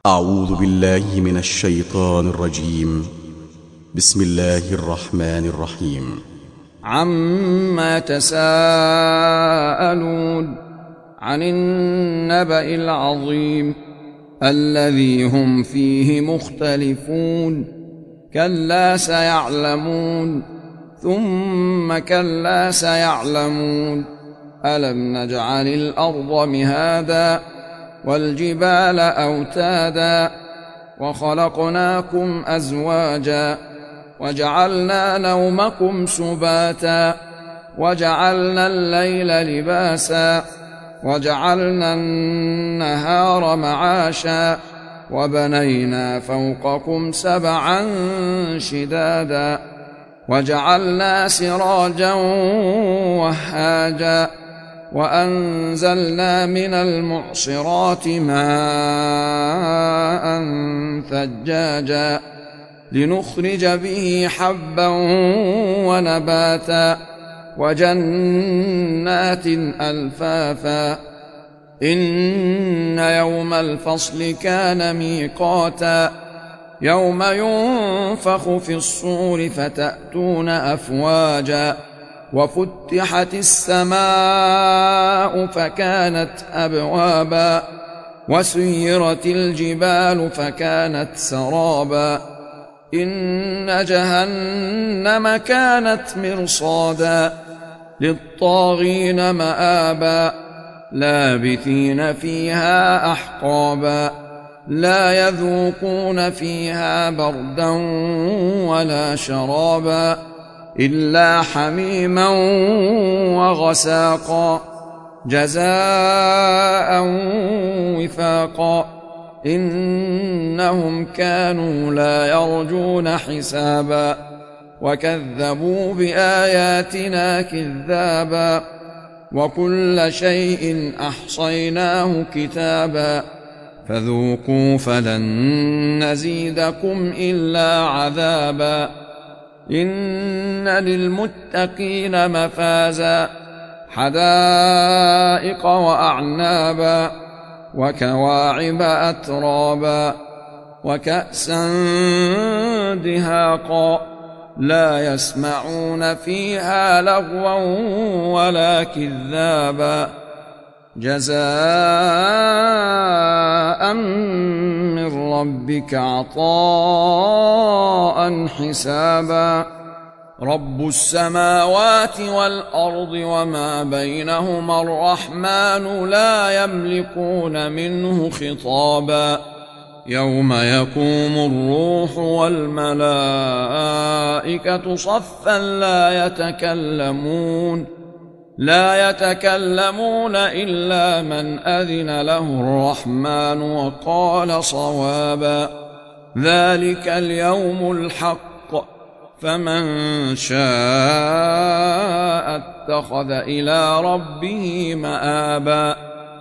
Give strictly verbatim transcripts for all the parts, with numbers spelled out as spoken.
أعوذ بالله من الشيطان الرجيم. بسم الله الرحمن الرحيم. عما يتساءلون عن النبأ العظيم الذي هم فيه مختلفون كلا سيعلمون ثم كلا سيعلمون ألم نجعل الأرض مهادا والجبال أوتادا وخلقناكم أزواجا وجعلنا نومكم سباتا وجعلنا الليل لباسا وجعلنا النهار معاشا وبنينا فوقكم سبعا شدادا وجعلنا سراجا وهاجا وأنزلنا من المعصرات ماء ثجاجا لنخرج به حبا ونباتا وجنات ألفافا إن يوم الفصل كان ميقاتا يوم ينفخ في الصور فتأتون أفواجا وفتحت السماء فكانت أبوابا وسيرت الجبال فكانت سرابا إن جهنم كانت مرصادا للطاغين مآبا لابثين فيها أحقابا لا يذوقون فيها بردا ولا شرابا إلا حميما وغساقا جزاء وفاقا إنهم كانوا لا يرجون حسابا وكذبوا بآياتنا كذابا وكل شيء أحصيناه كتابا فذوقوا فلن نزيدكم إلا عذابا إن للمتقين مفازا حدائق وأعنابا وكواعب أترابا وكأسا دهاقا لا يسمعون فيها لغوا ولا كذابا جزاء من ربك عطاء حسابا رب السماوات والأرض وما بينهما الرحمن لا يملكون منه خطابا يوم يقوم الروح والملائكة صفا لا يتكلمون لا يتكلمون إلا من أذن له الرحمن وقال صوابا ذلك اليوم الحق فمن شاء اتخذ إلى ربه مآبا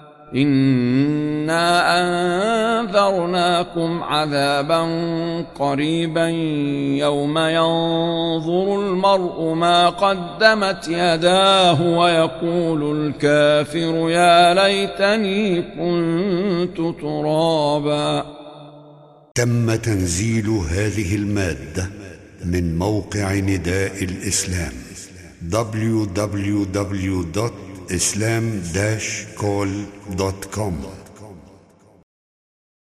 إنا أنذرناكم عذابا قريبا يوم ينظر المرء ما قدمت يداه ويقول الكافر يا ليتني كنت ترابا. تم تنزيل هذه المادة من موقع نداء الإسلام دبليو دبليو دبليو دوت إسلام داش كول دوت كوم.